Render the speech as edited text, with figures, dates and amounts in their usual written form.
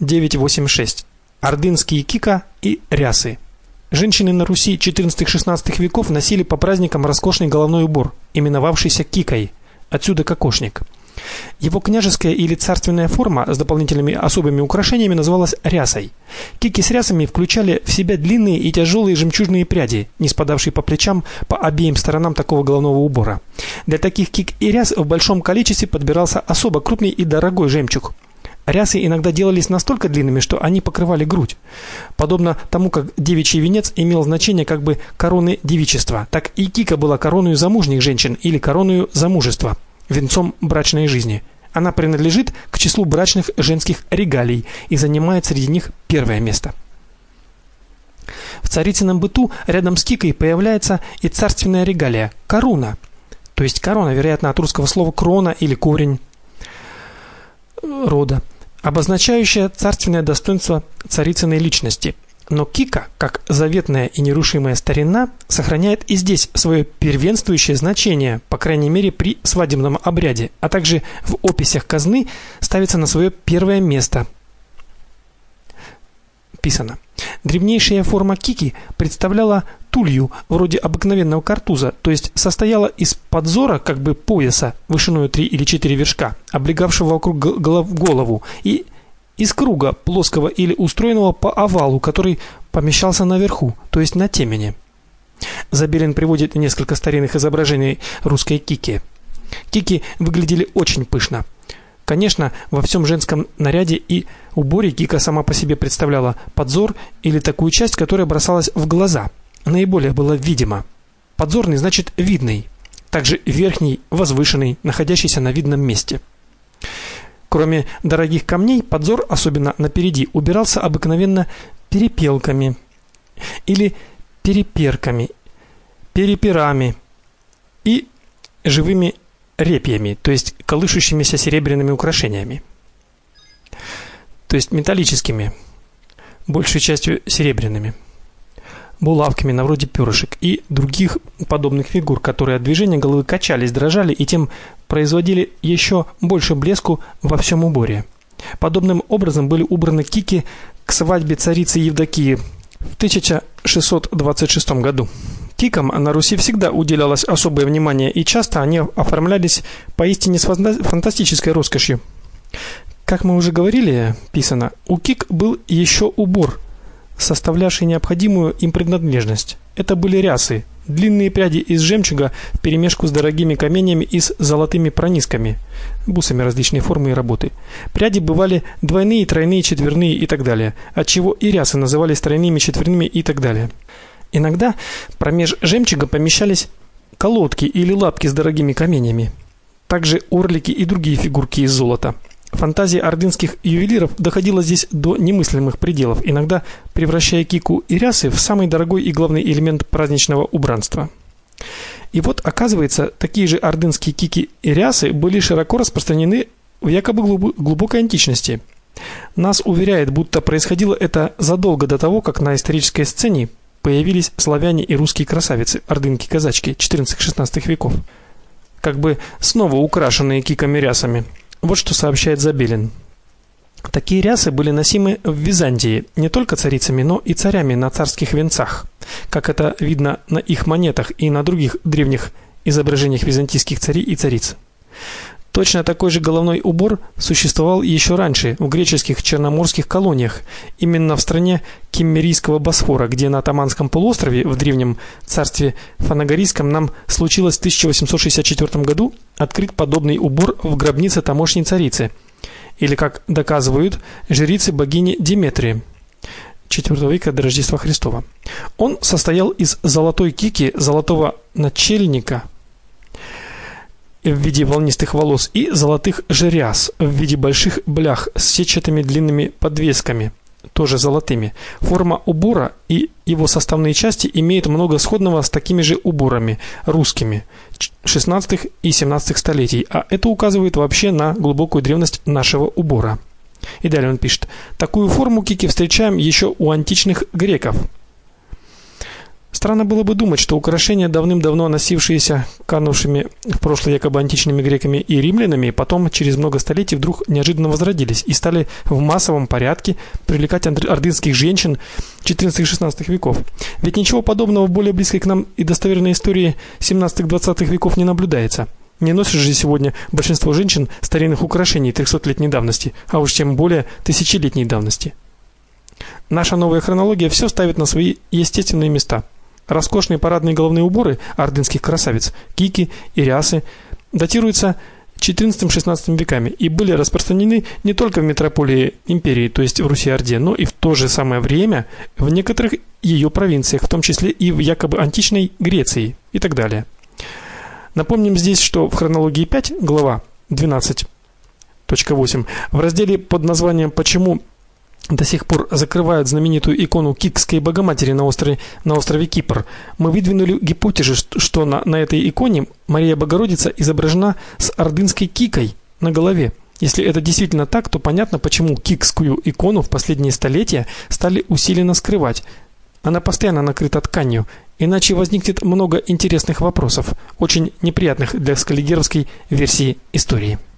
986. Ордынские кика и рясы. Женщины на Руси XIV-XVI веков носили по праздникам роскошный головной убор, именовавшийся кикой. Отсюда кокошник. Его княжеская или царственная форма с дополнительными особыми украшениями называлась рясой. Кики с рясами включали в себя длинные и тяжелые жемчужные пряди, не спадавшие по плечам по обеим сторонам такого головного убора. Для таких кик и ряс в большом количестве подбирался особо крупный и дорогой жемчуг. Рясы иногда делались настолько длинными, что они покрывали грудь. Подобно тому, как девичий венец имел значение как бы короны девичества, так и кика была короною замужних женщин или короною замужества, венцом брачной жизни. Она принадлежит к числу брачных женских регалий и занимает среди них первое место. В царицыном быту рядом с кикой появляется и царственная регалия коруна. То есть корона, вероятно, от русского слова крона или корень рода, обозначающая царственное достоинство царицыной личности. Но кика, как заветная и нерушимая старина, сохраняет и здесь свое первенствующее значение, по крайней мере при свадебном обряде, а также в описях казны ставится на свое первое место. Писано. Древнейшая форма кики представляла тулью вроде обыкновенного картуза, то есть состояла из подзора, как бы пояса, вышиною 3 или 4 вершка, облегавшего вокруг голову, и из круга плоского или устроенного по овалу, который помещался наверху, то есть на темени. Забелин приводит несколько старинных изображений русской кики. Кики выглядели очень пышно. Конечно, во всем женском наряде и уборе кика сама по себе представляла подзор или такую часть, которая бросалась в глаза. Наиболее было видимо. Подзорный значит видный, также верхний, возвышенный, находящийся на видном месте. Кроме дорогих камней, подзор, особенно напереди, убирался обыкновенно перепелками или переперками, перепирами и живыми репьями, то есть колышущимися серебряными украшениями. То есть металлическими, большей частью серебряными, булавками на вроде перышек и других подобных фигур, которые от движения головы качались, дрожали и тем производили еще больше блеску во всем уборе. Подобным образом были убраны кики к свадьбе царицы Евдокии в 1626 году. Кикам на Руси всегда уделялось особое внимание, и часто они оформлялись поистине с фантастической роскошью. Как мы уже говорили, писано, у кик был еще убор, составлявший необходимую им принадлежность. Это были рясы, длинные пряди из жемчуга вперемешку с дорогими каменями и с золотыми пронисками, бусами различной формы и работы. Пряди бывали двойные, тройные, четверные и так далее, отчего и рясы назывались тройными, четверными и так далее. Иногда промеж жемчуга помещались колодки или лапки с дорогими каменями, также орлики и другие фигурки из золота. Фантазия ордынских ювелиров доходила здесь до немыслимых пределов, иногда превращая кику и рясы в самый дорогой и главный элемент праздничного убранства. И вот, оказывается, такие же ордынские кики и рясы были широко распространены в якобы глубокой античности. Нас уверяет, будто происходило это задолго до того, как на исторической сцене появились славяне и русские красавицы, ордынки-казачки XIV-XVI веков, как бы снова украшенные киками-рясами. Вот что сообщает Забелин. Такие рясы были носимы в Византии не только царицами, но и царями на царских венцах, как это видно на их монетах и на других древних изображениях византийских царей и цариц. Точно такой же головной убор существовал еще раньше в греческих черноморских колониях, именно в стране Киммерийского Босфора, где на Отоманском полуострове в древнем царстве Фанагорийском нам случилось в 1864 году открыть подобный убор в гробнице тамошней царицы, или, как доказывают, жрицы богини Деметрии IV века до Рождества Христова. Он состоял из золотой кики, золотого начельника в виде волнистых волос и золотых же ряс в виде больших блях с сетчатыми длинными подвесками, тоже золотыми. Форма убора и его составные части имеют много сходного с такими же уборами русскими XVI и XVII столетий, а это указывает вообще на глубокую древность нашего убора. И далее он пишет: такую форму кики встречаем еще у античных греков. Странно было бы думать, что украшения, давным-давно носившиеся канувшими в прошлое якобы античными греками и римлянами, потом через много столетий вдруг неожиданно возродились и стали в массовом порядке привлекать ордынских женщин XIV-XVI веков. Ведь ничего подобного в более близкой к нам и достоверной истории XVII-XX веков не наблюдается. Не носят же сегодня большинство женщин старинных украшений 300-летней давности, а уж тем более тысячелетней давности. Наша новая хронология все ставит на свои естественные места. Роскошные парадные головные уборы ордынских красавиц, кики и рясы, датируются XIV-XVI веками и были распространены не только в метрополии империи, то есть в Руси-Орде, но и в то же самое время в некоторых ее провинциях, в том числе и в якобы античной Греции и так далее. Напомним здесь, что в хронологии 5, глава 12.8, в разделе под названием «Почему до сих пор закрывают знаменитую икону Кикской Богоматери на острове Кипр», мы выдвинули гипотезу, что на этой иконе Мария Богородица изображена с ордынской кикой на голове. Если это действительно так, то понятно, почему кикскую икону в последние столетия стали усиленно скрывать. Она постоянно накрыта тканью, иначе возникнет много интересных вопросов, очень неприятных для скаллигеровской версии истории.